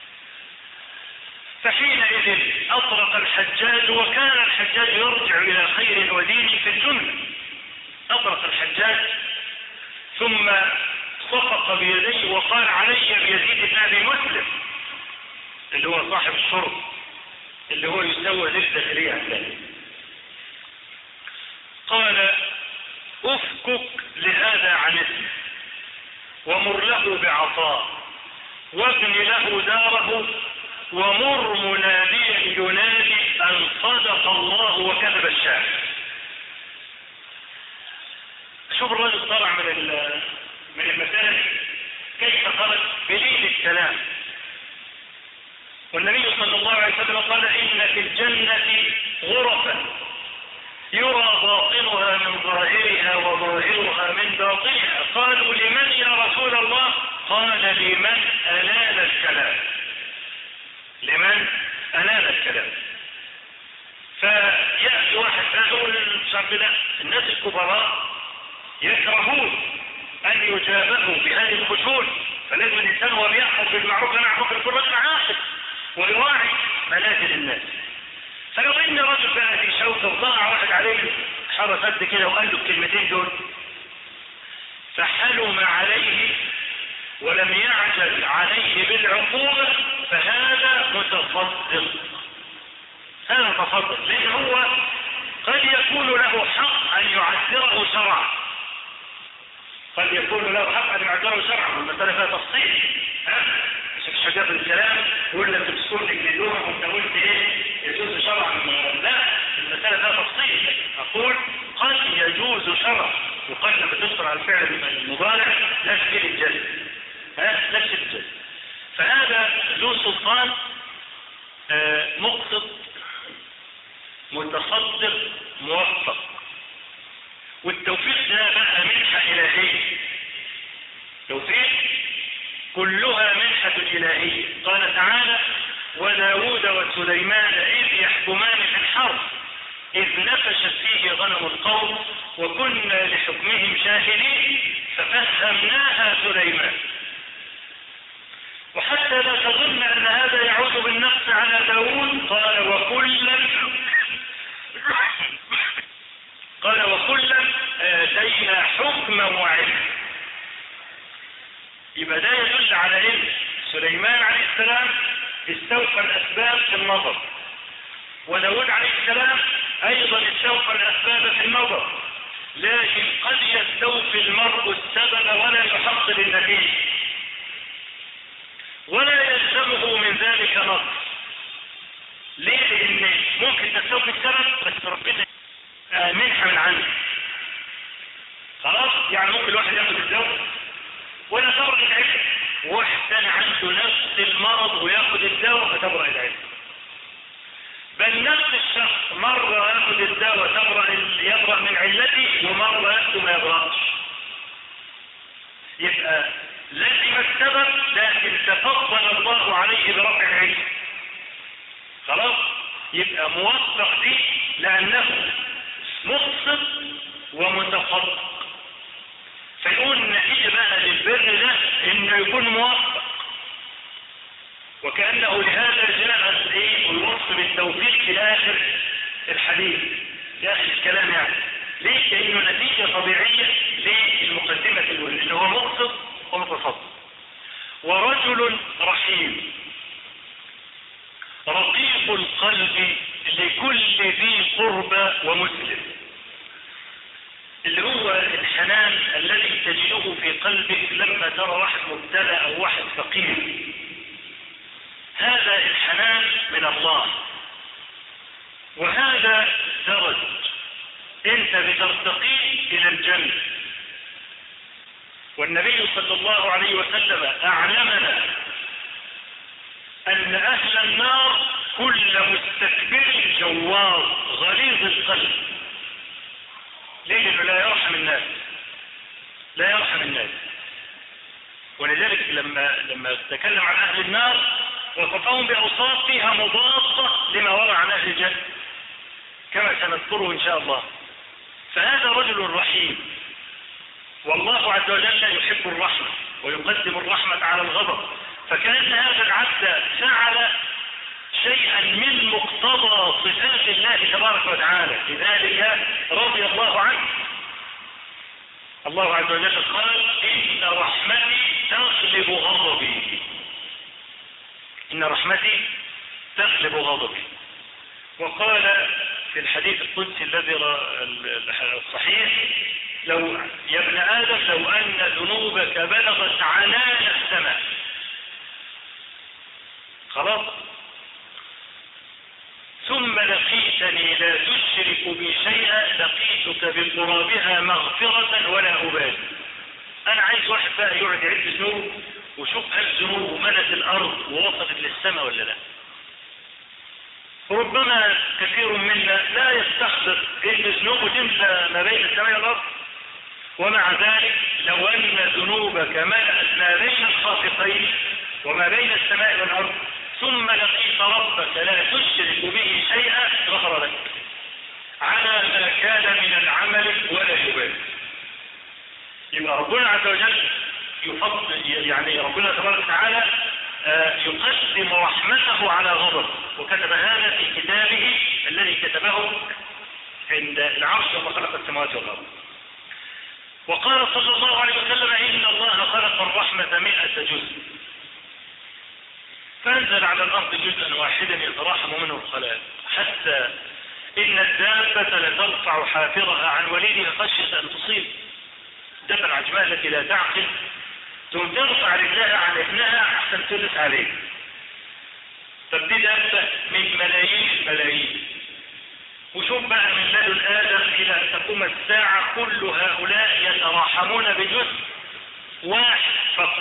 فحينئذ اطرق الحجاج، وكان الحجاج يرجع الى خير ودين في الجمله. اطرق الحجاج ثم صفق بيديه وقال علي بيزيد بن ابي مسلم اللي هو صاحب الشرب اللي هو يسوى ذي الداخلية عنده. قال افكك لهذا عن اسمه ومر له بعطاء وابن له داره ومر مناديا ينادي ان صدق الله وكذب الشاعر. شوف الرجل طلع من من المساجد كيف خرج بليل الكلام. والنبي صلى الله عليه وسلم قال ان في الجنة غرفا يرى باطنها من ظاهرها وظاهرها من باطنها. قالوا لمن يا رسول الله؟ قال لمن أنال الكلام. لمن أنال الكلام. فيأتي واحد فيقول للشعب الناس الكبراء يكرهون أن يجابهوا بهذه الخشون، فلازم الإنسان هو بيأمر بالمعروف ونهى عن المنكر رجل عاقل ويراعي منازل الناس. فلو إن رجل بقى في شوكة وضاع واحد عليه حرس قد كده وقال له الكلمتين دول فحلم عليه ولم يعجل عليه بالعقوبة فهذا متصدق. هذا متصدق لأن هو قد يكون له حق أن يعذره شرعا. قد يكون له حق أن يعذره شرعا والمسألة فيها تفصيل. ها؟ مش حاجات الكلام يقول لك تبصر لك للوم وانت قلت ايه يجوز شرعا. لا، المسألة فيها تفصيل. أقول قد يجوز شرعا وقد لما تذكر على الفعل المضارع لا تفيد الجزم. ها لا تفيد الجزم. فهذا ذو سلطان آه مقصد متصدق موفق. والتوفيق ده بقى منحة إلهية. توفيق كلها منحة إلهية. قال تعالى وداود وسليمان إذ يحكمان في الحرث إذ نفشت فيه غنم القوم وكنا لحكمهم شاهدين ففهمناها سليمان. وحتى لا تظن أن هذا يعود بالنقص على داود قال وكلا قال وكلا آتينا حكما وعلما. يبقى ده يدل على ان سليمان عليه السلام استوفى الاسباب في النظر، وداود عليه السلام ايضا استوفى الاسباب في النظر، لكن قد يستوفي المرء السبب ولا يحصل النتيجه ولا يلزمه من ذلك نقص. ليه؟ لان ممكن تستوفي السبب بس ربنا منحة من عنده. خلاص يعني ممكن الواحد ياخد الدواء ولا تبرأ العلم، واحد عنده نفس المرض وياخد الدواء فتبرأ العلم. بل نفس الشخص مرة ياخد الدواء تبرأ يبرأ من علته ومرة ياخده ما يبرأش. يبقى لازم السبب لكن تفضل الله عليه برفع العلم. خلاص يبقى موفق دي لأنه مقصد ومتصدق. فيقول النتيجة بقى للبر ده انه يكون موفق. وكأنه لهذا جاء ايه الوصف بالتوفيق في اخر الحديث في اخر الكلام. يعني ليش؟ لانه نتيجة طبيعية للمقدمة الاولى اللي هو مقصد ومتصدق. ورجل رحيم رقيق القلب لكل ذي قربى ومسلم، اللي هو الحنان الذي تجده في قلبك لما ترى واحد مبتلى او واحد فقير. هذا الحنان من الله. وهذا درج انت بترتقي الى الجنة. والنبي صلى الله عليه وسلم اعلمنا ان اهل النار كل مستكبر جوار غليظ القلب. ليه؟ لانه لا يرحم الناس، لا يرحم الناس. ولذلك لما لما تكلم عن اهل النار وصفهم باوصاف فيها مضادة لما ورد عن اهل الجنة كما سنذكره ان شاء الله. فهذا رجل رحيم، والله عز وجل يحب الرحمة ويقدم الرحمة على الغضب، فكأن هذا العبد فعل شيئا من مقتضى صفات الله تبارك وتعالى، لذلك رضي الله عنه. الله عز وجل قال إن رحمتي تغلب غضبي، إن رحمتي تغلب غضبي. وقال في الحديث القدسي الذي الصحيح لو يا ابن آدم لو أن ذنوبك بلغت عنان السماء، خلاص، ثم لقيتني لا تشرك بي شيئا لقيتك بقرابها مغفرة ولا أبالي. أنا عايز واحد بقى يقعد يعد ذنوب وشوف هل ذنوبه ملت الأرض ووصلت للسماء ولا لا. ربما كثير منا لا يستحضر ان ذنوبه تملى ما بين السماء والارض، ومع ذلك لو ان ذنوبك ملأت ما بين الخافقين وما بين السماء والارض ثم لقيت ربك لا تشرك به شيئا غفر لك على ما كان من العمل ولا يبالي. يبقى ربنا عز وجل يفضل، يعني ربنا تبارك وتعالى يقدم رحمته على غضب، وكتب هذا في كتابه الذي كتبه عند العرش وما خلق السماوات والارض. وقال صلى الله عليه وسلم ان الله خلق الرحمة مئة جزء فانزل على الارض جزءا واحدا يتراحم منه الخلائق، حتى ان الدابة لترفع حافرها عن وليدها خشية ان تصيب. الدابة العجماء التي لا تعقل ثم ترفع رجلها عن ابنها احسن تدس عليه. طب دي دابة من ملايين الملايين، وشوف بقى من لدن آدم إلى أن تقوم الساعة كل هؤلاء يتراحمون بجزء واحد فقط،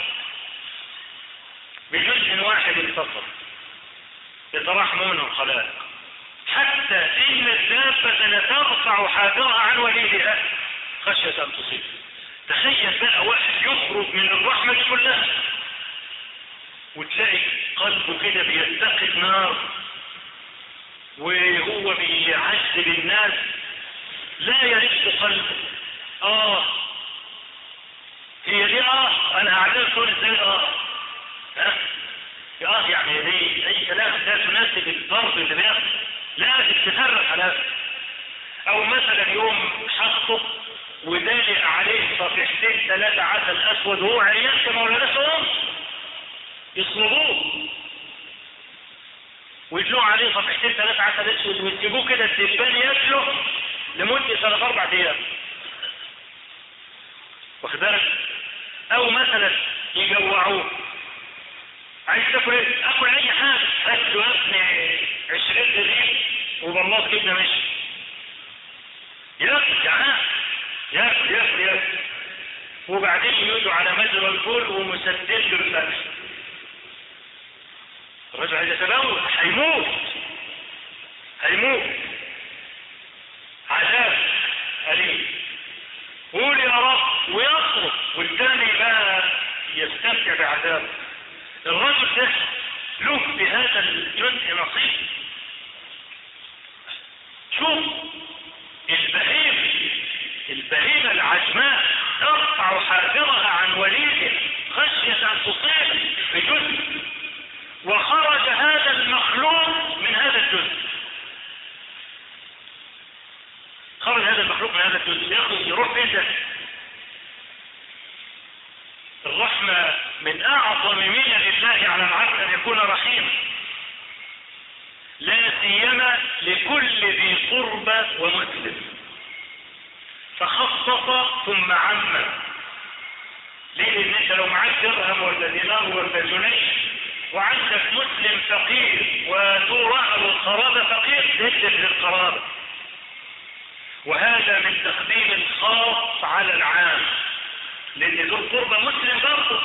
بجزء واحد فقط يتراحمون منه الخلائق، حتى إن الدابة لترفع حافرها عن وليدها خشية أن تصيب. تخيل بقى واحد يخرج من الرحمة كلها وتلاقي قلبه كده بيتقد نار وهو بيعذب الناس لا يرق قلبه. اه هي دي اه انا هعذب كل ازاي اه اه اه يعني دي اي كلام لا تناسب الضرب اللي بياخد، لا تتفرق على. او مثلا يوم حقه ودالق عليه صفيحتين ثلاثة عسل اسود وهو عيان كما ولدتهم يصلبوه ويتلوه عليه صفيحتين ثلاثة عسل اسود ويسيبوه كده الدبان ياكله لمدة ثلاث اربع ايام، واخد بالك؟ او مثلا يجوعوه، عايز تاكل ايه؟ اكل اي حاجه، هات له يا ابني عشرين رغيف وبلاط جبنه ماشي ياكل جعان ياكل ياكل ياكل وبعدين يقعدوا على مجرى البول ومسدد له الفتح. الرجل عايز يتبول هيموت هيموت عذاب أليم، قول يا رب ويصرف والثاني بقى يستمتع بعذابه. الرجل ده له في هذا الجزء نصيب. شوف البهيمة البهيمة العجماء ترفع حافرها عن وليده خشية أن تصيب بجزء، وخرج هذا المخلوق من هذا الجزء، خرج هذا المخلوق من هذا الجزء، يخرج يروح فين ده؟ الرحمة من أعظم منن الله على العبد أن يكون رحيما، لا سيما لكل ذي قربى ومسلم، فخصص ثم عمم. ليه؟ لأن أنت لو معاك درهم ولا دينار ولا جنيه وعندك مسلم فقير وذو رعب القرابة فقير تهدف للقرابة. وهذا من تقديم الخاص على العام، لأن ذو القربة مسلم برضه،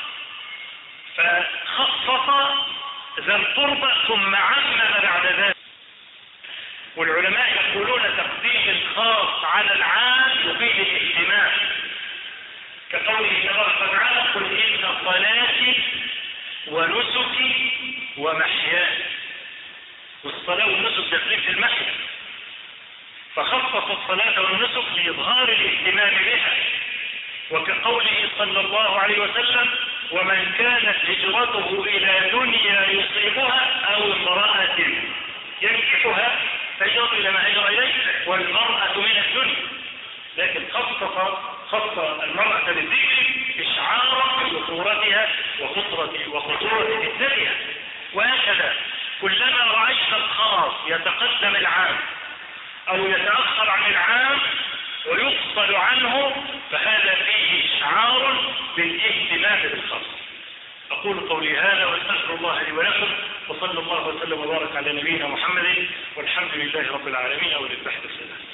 فخصص ذا القربة ثم عمم بعد ذلك. والعلماء يقولون تقديم الخاص على العام يفيد الاهتمام، كقوله تبارك وتعالى قل إن صلاتي ونسكي ومحياي. والصلاة والنسك داخلين في المحيا، فخصص الصلاة والنسك لإظهار الاهتمام بها. وكقوله صلى الله عليه وسلم ومن كانت هجرته إلى دنيا يصيبها أو امرأة ينكحها فهجرته إلى ما هجر إليه، والمرأة من الدنيا. لكن خصص خص المرأة بالذكر إشعارا بخطورتها وخطرة وخطورة فتنتها. وهكذا كلما رأيت الخاص يتقدم العام أو يتأخر عن العام ويفصل عنه فهذا فيه إشعار بالاهتمام بالخاص. أقول قولي هذا واستغفر الله لي ولكم، وصلى الله وسلم وبارك على نبينا محمد، والحمد لله رب العالمين. ولله الحمد.